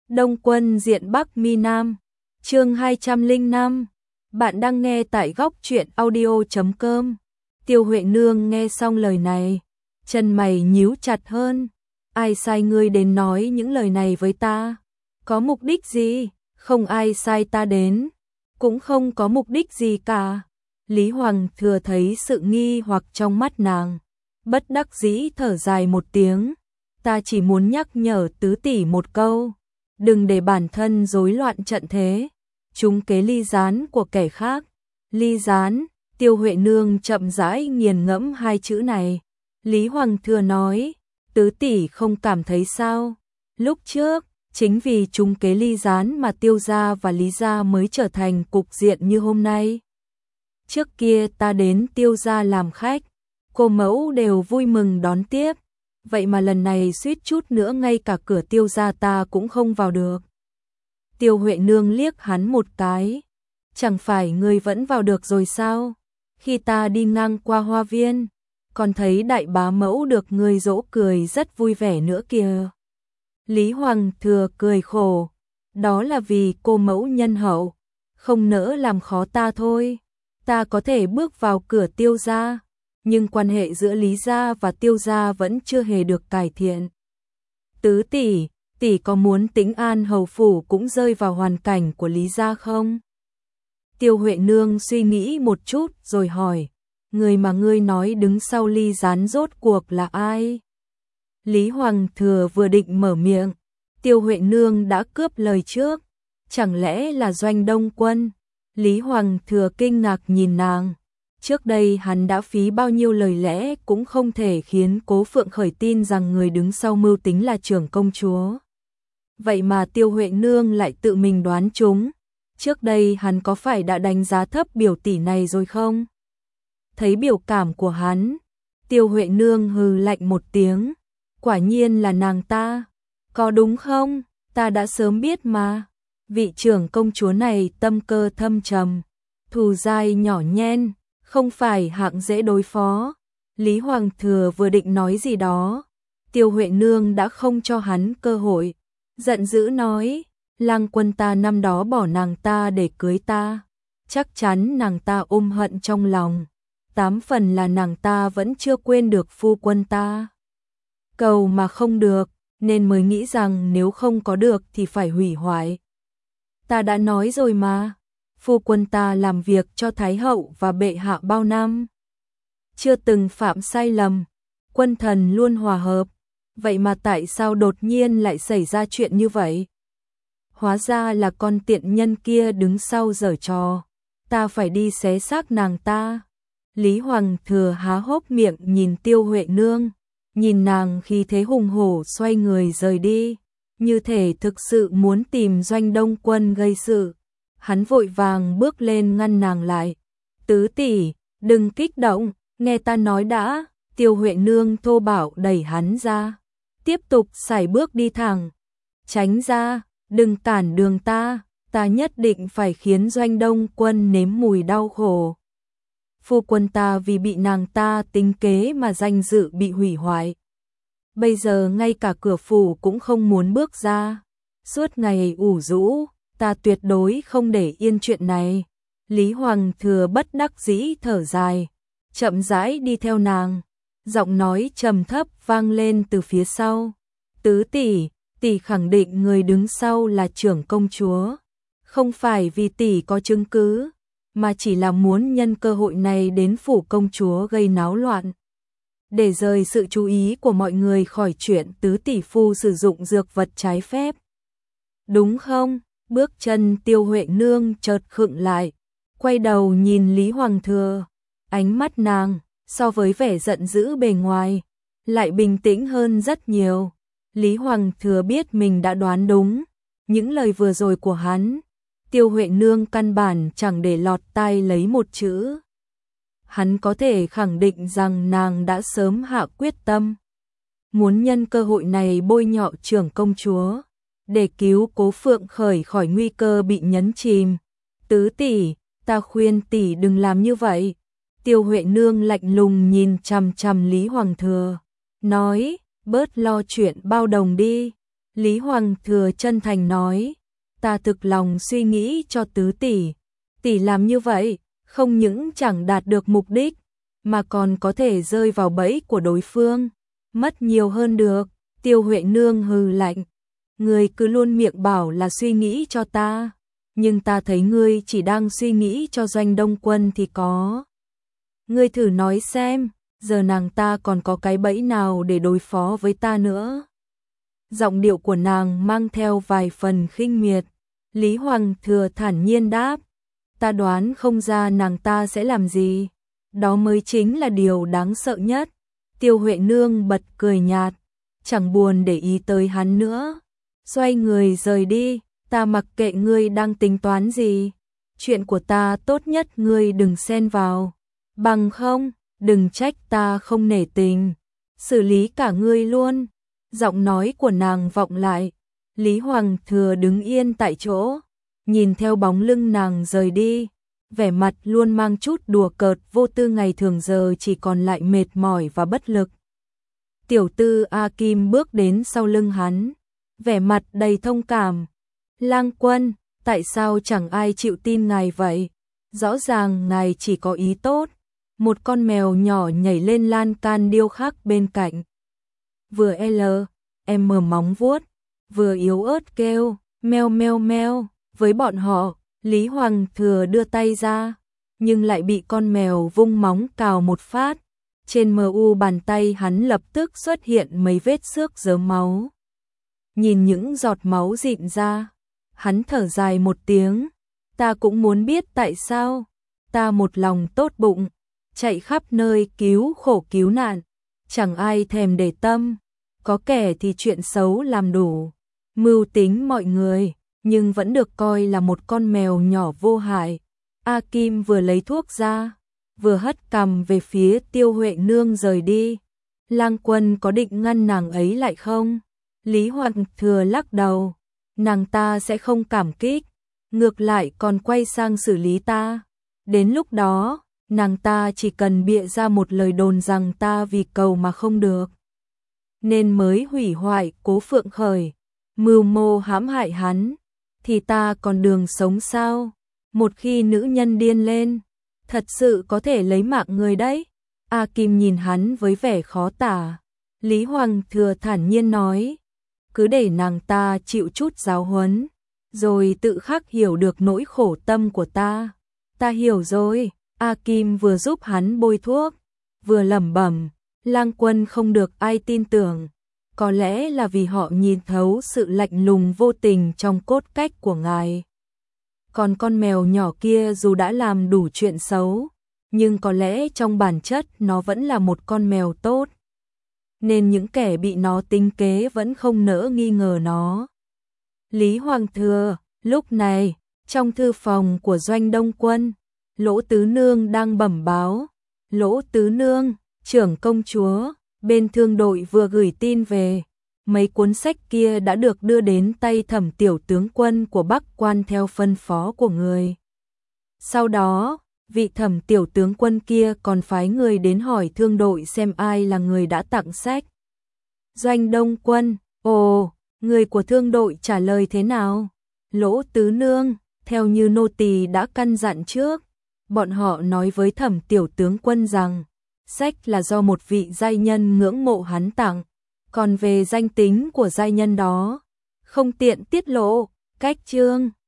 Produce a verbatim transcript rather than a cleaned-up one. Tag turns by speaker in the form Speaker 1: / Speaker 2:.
Speaker 1: Đông Quân diện Bắc Mi Nam, chương hai trăm lẻ năm. Bạn đang nghe tại góc truyện audio chấm com. Tiêu Huệ Nương nghe xong lời này, chân mày nhíu chặt hơn. Ai sai ngươi đến nói những lời này với ta? Có mục đích gì? Không ai sai ta đến, cũng không có mục đích gì cả. Lý Hoàng Thừa thấy sự nghi hoặc trong mắt nàng, bất đắc dĩ thở dài một tiếng. Ta chỉ muốn nhắc nhở tứ tỷ một câu, đừng để bản thân rối loạn trận thế, trúng kế ly gián của kẻ khác. Ly gián? Tiêu Huệ Nương chậm rãi nghiền ngẫm hai chữ này. Lý Hoàng Thừa nói, tứ tỷ không cảm thấy sao? Lúc trước, chính vì trúng kế ly gián mà Tiêu gia và Lý gia mới trở thành cục diện như hôm nay. Trước kia ta đến Tiêu gia làm khách, cô mẫu đều vui mừng đón tiếp. Vậy mà lần này suýt chút nữa ngay cả cửa Tiêu gia ta cũng không vào được. Tiêu Huệ Nương liếc hắn một cái. Chẳng phải ngươi vẫn vào được rồi sao? Khi ta đi ngang qua hoa viên, còn thấy đại bá mẫu được ngươi dỗ cười rất vui vẻ nữa kìa. Lý Hoàng Thừa cười khổ. Đó là vì cô mẫu nhân hậu, không nỡ làm khó ta thôi. Ta có thể bước vào cửa Tiêu gia, nhưng quan hệ giữa Lý gia và Tiêu gia vẫn chưa hề được cải thiện. Tứ tỷ, tỷ có muốn Tĩnh An hầu phủ cũng rơi vào hoàn cảnh của Lý gia không? Tiêu Huệ Nương suy nghĩ một chút rồi hỏi, người mà ngươi nói đứng sau ly gián rốt cuộc là ai? Lý Hoàng Thừa vừa định mở miệng, Tiêu Huệ Nương đã cướp lời trước. Chẳng lẽ là Doanh Đông Quân? Lý Hoàng Thừa kinh ngạc nhìn nàng. Trước đây hắn đã phí bao nhiêu lời lẽ cũng không thể khiến Cố Phượng Khởi tin rằng người đứng sau mưu tính là trưởng công chúa. Vậy mà Tiêu Huệ Nương lại tự mình đoán trúng. Trước đây hắn có phải đã đánh giá thấp biểu tỷ này rồi không? Thấy biểu cảm của hắn, Tiêu Huệ Nương hừ lạnh một tiếng. Quả nhiên là nàng ta. Có đúng không? Ta đã sớm biết mà. Vị trưởng công chúa này tâm cơ thâm trầm, thù dai nhỏ nhen, không phải hạng dễ đối phó. Lý Hoàng Thừa vừa định nói gì đó, Tiêu Huệ Nương đã không cho hắn cơ hội, giận dữ nói, Lang Quân ta năm đó bỏ nàng ta để cưới ta, chắc chắn nàng ta ôm hận trong lòng, tám phần là nàng ta vẫn chưa quên được phu quân ta. Cầu mà không được, nên mới nghĩ rằng nếu không có được thì phải hủy hoại. Ta đã nói rồi mà, phu quân ta làm việc cho Thái hậu và bệ hạ bao năm, chưa từng phạm sai lầm, quân thần luôn hòa hợp. Vậy mà tại sao đột nhiên lại xảy ra chuyện như vậy? Hóa ra là con tiện nhân kia đứng sau giở trò, ta phải đi xé xác nàng ta. Lý Hoàng Thừa há hốc miệng nhìn Tiêu Huệ Nương, nhìn nàng khi thế hùng hổ xoay người rời đi, như thể thực sự muốn tìm Doanh Đông Quân gây sự. Hắn vội vàng bước lên ngăn nàng lại. Tứ tỷ, đừng kích động, nghe ta nói đã. Tiêu Huệ Nương thô bạo đẩy hắn ra, tiếp tục sải bước đi thẳng. Tránh ra, đừng cản đường ta, ta nhất định phải khiến Doanh Đông Quân nếm mùi đau khổ. Phu quân ta vì bị nàng ta tính kế mà danh dự bị hủy hoại. Bây giờ ngay cả cửa phủ cũng không muốn bước ra, suốt ngày ủ rũ, ta tuyệt đối không để yên chuyện này. Lý Hoàng Thừa bất đắc dĩ thở dài, chậm rãi đi theo nàng, giọng nói trầm thấp vang lên từ phía sau. Tứ tỷ, tỷ khẳng định người đứng sau là trưởng công chúa, không phải vì tỷ có chứng cứ, mà chỉ là muốn nhân cơ hội này đến phủ công chúa gây náo loạn, để rời sự chú ý của mọi người khỏi chuyện tứ tỷ phu sử dụng dược vật trái phép. Đúng không? Bước chân Tiêu Huệ Nương chợt khựng lại, quay đầu nhìn Lý Hoàng Thừa, ánh mắt nàng so với vẻ giận dữ bề ngoài lại bình tĩnh hơn rất nhiều. Lý Hoàng Thừa biết mình đã đoán đúng, những lời vừa rồi của hắn, Tiêu Huệ Nương căn bản chẳng để lọt tai lấy một chữ. Hắn có thể khẳng định rằng nàng đã sớm hạ quyết tâm, muốn nhân cơ hội này bôi nhọ trưởng công chúa, để cứu Cố Phượng Khởi khỏi nguy cơ bị nhấn chìm. Tứ tỷ, ta khuyên tỷ đừng làm như vậy. Tiêu Huệ Nương lạnh lùng nhìn chằm chằm Lý Hoàng Thừa, nói, bớt lo chuyện bao đồng đi. Lý Hoàng Thừa chân thành nói, ta thực lòng suy nghĩ cho tứ tỷ, tỷ làm như vậy, không những chẳng đạt được mục đích, mà còn có thể rơi vào bẫy của đối phương, mất nhiều hơn được. Tiêu Huệ Nương hừ lạnh, ngươi cứ luôn miệng bảo là suy nghĩ cho ta, nhưng ta thấy ngươi chỉ đang suy nghĩ cho Doanh Đông Quân thì có. Ngươi thử nói xem, giờ nàng ta còn có cái bẫy nào để đối phó với ta nữa? Giọng điệu của nàng mang theo vài phần khinh miệt. Lý Hoàng Thừa thản nhiên đáp, ta đoán không ra nàng ta sẽ làm gì, đó mới chính là điều đáng sợ nhất. Tiêu Huệ Nương bật cười nhạt, chẳng buồn để ý tới hắn nữa, xoay người rời đi. Ta mặc kệ ngươi đang tính toán gì, chuyện của ta tốt nhất ngươi đừng xen vào, bằng không, đừng trách ta không nể tình, xử lý cả ngươi luôn. Giọng nói của nàng vọng lại, Lý Hoàng Thừa đứng yên tại chỗ, nhìn theo bóng lưng nàng rời đi, vẻ mặt luôn mang chút đùa cợt vô tư ngày thường giờ chỉ còn lại mệt mỏi và bất lực. Tiểu tư A Kim bước đến sau lưng hắn, vẻ mặt đầy thông cảm. Lang Quân, tại sao chẳng ai chịu tin ngài vậy? Rõ ràng ngài chỉ có ý tốt. Một con mèo nhỏ nhảy lên lan can điêu khắc bên cạnh. Vừa L, em mở móng vuốt, vừa yếu ớt kêu, meo meo meo. Với bọn họ, Lý Hoàng Thừa đưa tay ra, nhưng lại bị con mèo vung móng cào một phát. Trên mờ u bàn tay hắn lập tức xuất hiện mấy vết xước rớm máu. Nhìn những giọt máu rịn ra, hắn thở dài một tiếng, ta cũng muốn biết tại sao, ta một lòng tốt bụng, chạy khắp nơi cứu khổ cứu nạn, chẳng ai thèm để tâm, có kẻ thì chuyện xấu làm đủ, mưu tính mọi người, nhưng vẫn được coi là một con mèo nhỏ vô hại. A Kim vừa lấy thuốc ra, vừa hất cằm về phía Tiêu Huệ Nương rời đi. Lang Quân có định ngăn nàng ấy lại không? Lý Hoàng Thừa lắc đầu, nàng ta sẽ không cảm kích, ngược lại còn quay sang xử lý ta. Đến lúc đó, nàng ta chỉ cần bịa ra một lời đồn rằng ta vì cầu mà không được, nên mới hủy hoại Cố Phượng Khởi, mưu mô hãm hại hắn, thì ta còn đường sống sao? Một khi nữ nhân điên lên, thật sự có thể lấy mạng người đấy. A Kim nhìn hắn với vẻ khó tả. Lý Hoàng Thừa thản nhiên nói, cứ để nàng ta chịu chút giáo huấn, rồi tự khắc hiểu được nỗi khổ tâm của ta. Ta hiểu rồi. A Kim vừa giúp hắn bôi thuốc, vừa lẩm bẩm, Lang Quân không được ai tin tưởng, có lẽ là vì họ nhìn thấu sự lạnh lùng vô tình trong cốt cách của ngài. Còn con mèo nhỏ kia dù đã làm đủ chuyện xấu, nhưng có lẽ trong bản chất nó vẫn là một con mèo tốt, nên những kẻ bị nó tính kế vẫn không nỡ nghi ngờ nó. Lý Hoàng Thừa, lúc này, trong thư phòng của Doanh Đông Quân, Lỗ Tứ Nương đang bẩm báo. Lỗ Tứ Nương, trưởng công chúa, bên thương đội vừa gửi tin về, mấy cuốn sách kia đã được đưa đến tay Thẩm tiểu tướng quân của Bắc Quan theo phân phó của người. Sau đó, vị Thẩm tiểu tướng quân kia còn phái người đến hỏi thương đội xem ai là người đã tặng sách. Doanh Đông Quân, ồ, người của thương đội trả lời thế nào? Lỗ Tứ Nương, theo như nô tỳ đã căn dặn trước, bọn họ nói với Thẩm tiểu tướng quân rằng sách là do một vị giai nhân ngưỡng mộ hắn tặng, còn về danh tính của giai nhân đó không tiện tiết lộ. Cách chương